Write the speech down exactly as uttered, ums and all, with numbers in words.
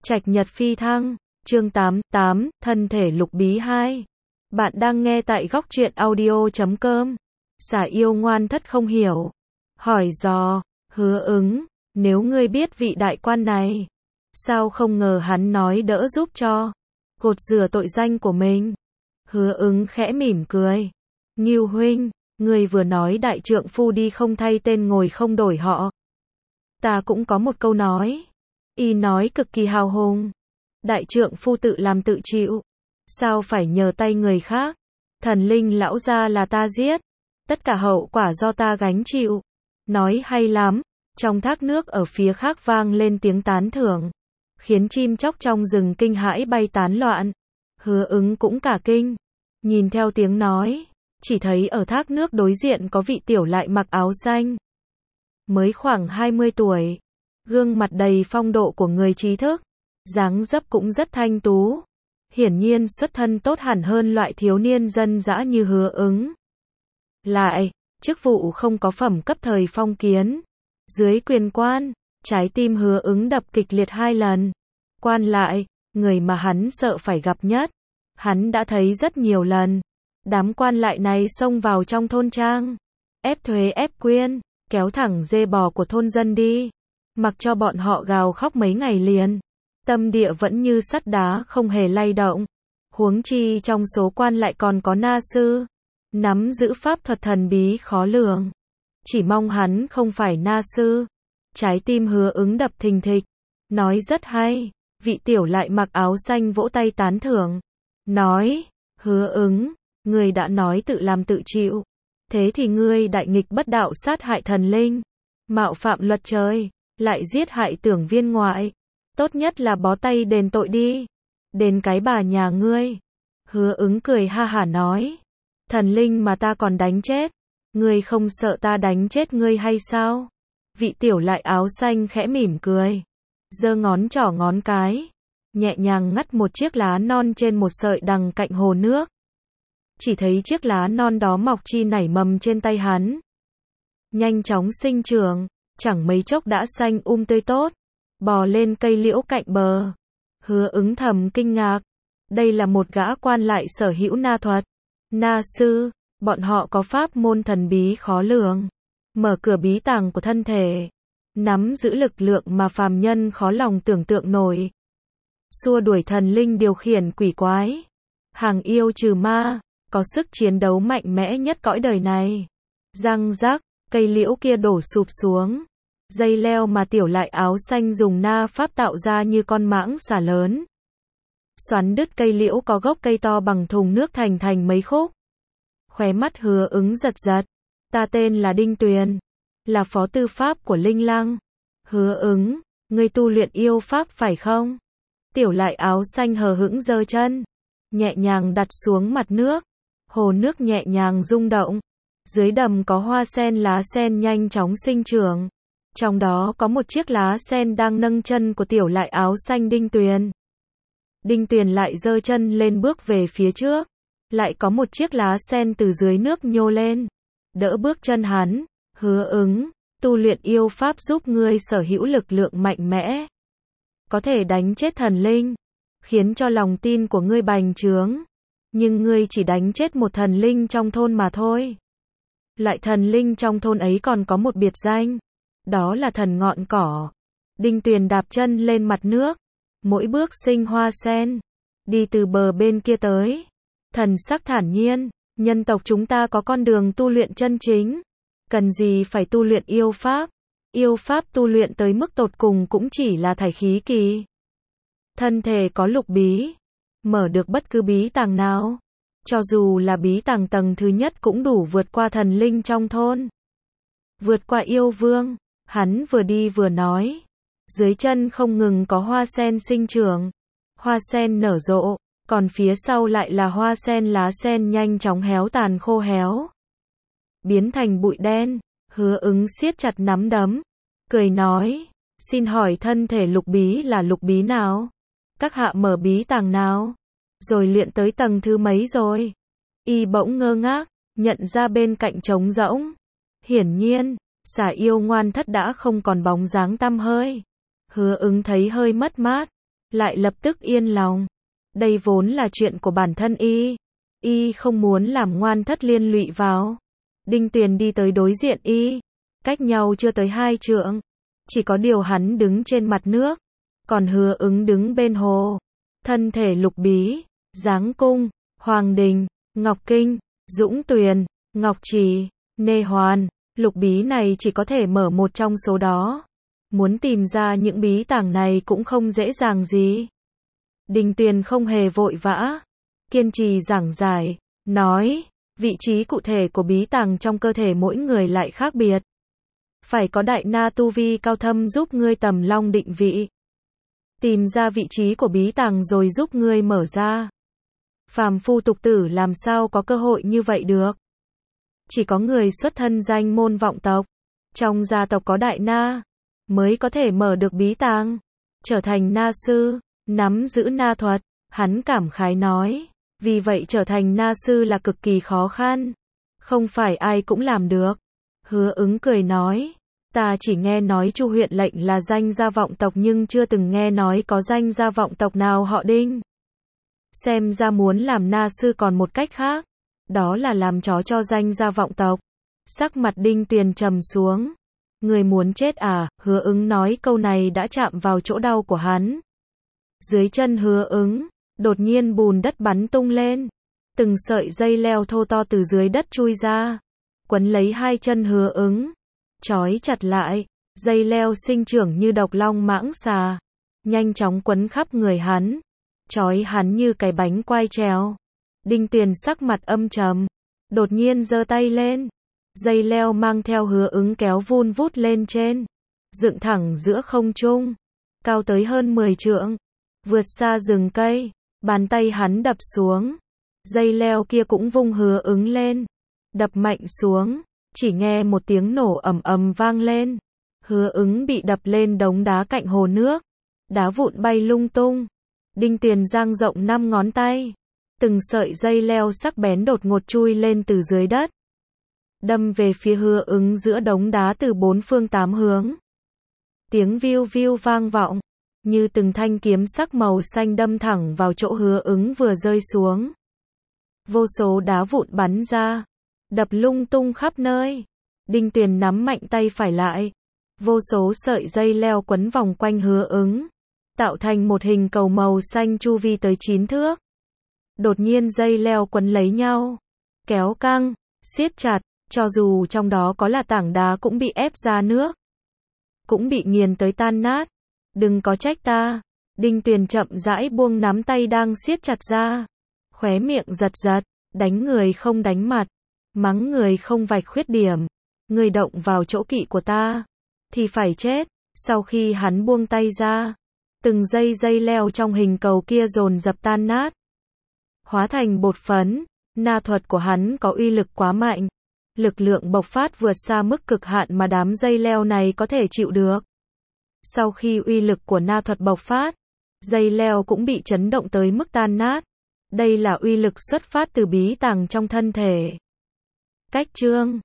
Trạch nhật phi thăng, chương tám, tám, thân thể lục bí hai. Bạn đang nghe tại góc truyện audio chấm com. Xả yêu ngoan thất không hiểu. Hỏi dò, Hứa Ứng, nếu ngươi biết vị đại quan này, sao không ngờ hắn nói đỡ giúp cho, gột rửa tội danh của mình. Hứa Ứng khẽ mỉm cười. Ngưu huynh, ngươi vừa nói đại trượng phu đi không thay tên ngồi không đổi họ. Ta cũng có một câu nói. Y nói cực kỳ hào hùng. Đại trượng phu tự làm tự chịu, sao phải nhờ tay người khác. Thần linh lão gia là ta giết, tất cả hậu quả do ta gánh chịu. Nói hay lắm. Trong thác nước ở phía khác vang lên tiếng tán thưởng, khiến chim chóc trong rừng kinh hãi bay tán loạn. Hứa Ứng cũng cả kinh, nhìn theo tiếng nói, chỉ thấy ở thác nước đối diện có vị tiểu lại mặc áo xanh, mới khoảng hai mươi tuổi, gương mặt đầy phong độ của người trí thức, dáng dấp cũng rất thanh tú, hiển nhiên xuất thân tốt hẳn hơn loại thiếu niên dân dã như Hứa Ứng. Lại, chức vụ không có phẩm cấp thời phong kiến, dưới quyền quan, trái tim Hứa Ứng đập kịch liệt hai lần. Quan lại, người mà hắn sợ phải gặp nhất, hắn đã thấy rất nhiều lần. Đám quan lại này xông vào trong thôn trang, ép thuế ép quyên, kéo thẳng dê bò của thôn dân đi, mặc cho bọn họ gào khóc mấy ngày liền. Tâm địa vẫn như sắt đá không hề lay động. Huống chi trong số quan lại còn có na sư, nắm giữ pháp thuật thần bí khó lường. Chỉ mong hắn không phải na sư. Trái tim Hứa Ứng đập thình thịch. Nói rất hay. Vị tiểu lại mặc áo xanh vỗ tay tán thưởng. Nói, Hứa Ứng, ngươi đã nói tự làm tự chịu. Thế thì ngươi đại nghịch bất đạo sát hại thần linh, mạo phạm luật trời, lại giết hại tưởng viên ngoại. Tốt nhất là bó tay đền tội đi. Đền cái bà nhà ngươi. Hứa Ứng cười ha hả nói. Thần linh mà ta còn đánh chết, ngươi không sợ ta đánh chết ngươi hay sao? Vị tiểu lại áo xanh khẽ mỉm cười, giơ ngón trỏ ngón cái, nhẹ nhàng ngắt một chiếc lá non trên một sợi đằng cạnh hồ nước. Chỉ thấy chiếc lá non đó mọc chi nảy mầm trên tay hắn, nhanh chóng sinh trưởng, chẳng mấy chốc đã xanh um tươi tốt, bò lên cây liễu cạnh bờ. Hứa Ứng thầm kinh ngạc, đây là một gã quan lại sở hữu na thuật, na sư. Bọn họ có pháp môn thần bí khó lường, mở cửa bí tàng của thân thể, nắm giữ lực lượng mà phàm nhân khó lòng tưởng tượng nổi, xua đuổi thần linh điều khiển quỷ quái, hàng yêu trừ ma, có sức chiến đấu mạnh mẽ nhất cõi đời này. Răng rắc, cây liễu kia đổ sụp xuống, dây leo mà tiểu lại áo xanh dùng na pháp tạo ra như con mãng xà lớn, xoắn đứt cây liễu có gốc cây to bằng thùng nước thành thành mấy khúc. Khóe mắt Hứa Ứng giật giật. Ta tên là Đinh Tuyền, là phó tư pháp của Linh Lăng. Hứa Ứng, ngươi tu luyện yêu pháp phải không? Tiểu lại áo xanh hờ hững giơ chân, nhẹ nhàng đặt xuống mặt nước. Hồ nước nhẹ nhàng rung động. Dưới đầm có hoa sen lá sen nhanh chóng sinh trưởng. Trong đó có một chiếc lá sen đang nâng chân của tiểu lại áo xanh Đinh Tuyền. Đinh Tuyền lại giơ chân lên bước về phía trước. Lại có một chiếc lá sen từ dưới nước nhô lên, đỡ bước chân hắn. Hứa Ứng, tu luyện yêu pháp giúp ngươi sở hữu lực lượng mạnh mẽ, có thể đánh chết thần linh, khiến cho lòng tin của ngươi bành trướng. Nhưng ngươi chỉ đánh chết một thần linh trong thôn mà thôi. Loại thần linh trong thôn ấy còn có một biệt danh, đó là thần ngọn cỏ. Đinh Tuyền đạp chân lên mặt nước, mỗi bước sinh hoa sen, đi từ bờ bên kia tới. Thần sắc thản nhiên, nhân tộc chúng ta có con đường tu luyện chân chính, cần gì phải tu luyện yêu pháp. Yêu pháp tu luyện tới mức tột cùng cũng chỉ là thải khí kỳ. Thân thể có lục bí, mở được bất cứ bí tàng nào, cho dù là bí tàng tầng thứ nhất cũng đủ vượt qua thần linh trong thôn, vượt qua yêu vương. Hắn vừa đi vừa nói, dưới chân không ngừng có hoa sen sinh trưởng, hoa sen nở rộ. Còn phía sau lại là hoa sen lá sen nhanh chóng héo tàn khô héo, biến thành bụi đen. Hứa Ứng siết chặt nắm đấm, cười nói, xin hỏi thân thể lục bí là lục bí nào? Các hạ mở bí tàng nào? Rồi luyện tới tầng thứ mấy rồi? Y bỗng ngơ ngác, nhận ra bên cạnh trống rỗng. Hiển nhiên, xả yêu ngoan thất đã không còn bóng dáng tăm hơi. Hứa Ứng thấy hơi mất mát, lại lập tức yên lòng. Đây vốn là chuyện của bản thân y. Y không muốn làm ngoan thất liên lụy vào. Đinh Tuyền đi tới đối diện y. Cách nhau chưa tới hai trượng. Chỉ có điều hắn đứng trên mặt nước. Còn Hứa Ứng đứng bên hồ. Thân thể Lục Bí, Giáng Cung, Hoàng Đình, Ngọc Kinh, Dũng Tuyền, Ngọc Trì, Nê Hoàn. Lục bí này chỉ có thể mở một trong số đó. Muốn tìm ra những bí tàng này cũng không dễ dàng gì. Đinh Tuyền không hề vội vã. Kiên trì giảng giải, nói, vị trí cụ thể của bí tàng trong cơ thể mỗi người lại khác biệt. Phải có đại na tu vi cao thâm giúp ngươi tầm long định vị. Tìm ra vị trí của bí tàng rồi giúp ngươi mở ra. Phàm phu tục tử làm sao có cơ hội như vậy được. Chỉ có người xuất thân danh môn vọng tộc, trong gia tộc có đại na, mới có thể mở được bí tàng, trở thành na sư, nắm giữ na thuật. Hắn cảm khái nói, vì vậy trở thành na sư là cực kỳ khó khăn, không phải ai cũng làm được. Hứa Ứng cười nói, ta chỉ nghe nói Chu huyện lệnh là danh gia vọng tộc nhưng chưa từng nghe nói có danh gia vọng tộc nào họ Đinh. Xem ra muốn làm na sư còn một cách khác, đó là làm chó cho danh gia vọng tộc. Sắc mặt Đinh Tuyền trầm xuống. Người muốn chết à? Hứa Ứng nói câu này đã chạm vào chỗ đau của hắn. Dưới chân Hứa Ứng, đột nhiên bùn đất bắn tung lên. Từng sợi dây leo thô to từ dưới đất chui ra, quấn lấy hai chân Hứa Ứng, trói chặt lại. Dây leo sinh trưởng như độc long mãng xà, nhanh chóng quấn khắp người hắn, trói hắn như cái bánh quai trèo. Đinh Tuyền sắc mặt âm trầm, đột nhiên giơ tay lên. Dây leo mang theo Hứa Ứng kéo vun vút lên trên, dựng thẳng giữa không trung, cao tới hơn mười trượng, vượt xa rừng cây. Bàn tay hắn đập xuống, dây leo kia cũng vung Hứa Ứng lên, đập mạnh xuống, chỉ nghe một tiếng nổ ầm ầm vang lên. Hứa Ứng bị đập lên đống đá cạnh hồ nước, đá vụn bay lung tung. Đinh Tuyền dang rộng năm ngón tay, từng sợi dây leo sắc bén đột ngột chui lên từ dưới đất, đâm về phía Hứa Ứng giữa đống đá từ bốn phương tám hướng. Tiếng viu viu vang vọng, như từng thanh kiếm sắc màu xanh đâm thẳng vào chỗ Hứa Ứng vừa rơi xuống. Vô số đá vụn bắn ra, đập lung tung khắp nơi. Đinh Tuyền nắm mạnh tay phải lại, vô số sợi dây leo quấn vòng quanh Hứa Ứng, tạo thành một hình cầu màu xanh chu vi tới chín thước. Đột nhiên dây leo quấn lấy nhau, kéo căng, siết chặt, cho dù trong đó có là tảng đá cũng bị ép ra nước, cũng bị nghiền tới tan nát. Đừng có trách ta. Đinh Tuyền chậm rãi buông nắm tay đang siết chặt ra, khóe miệng giật giật, đánh người không đánh mặt, mắng người không vạch khuyết điểm. Người động vào chỗ kỵ của ta, thì phải chết. Sau khi hắn buông tay ra, từng dây dây leo trong hình cầu kia dồn dập tan nát, hóa thành bột phấn. Na thuật của hắn có uy lực quá mạnh, lực lượng bộc phát vượt xa mức cực hạn mà đám dây leo này có thể chịu được. Sau khi uy lực của na thuật bộc phát, dây leo cũng bị chấn động tới mức tan nát. Đây là uy lực xuất phát từ bí tàng trong thân thể. Cách chương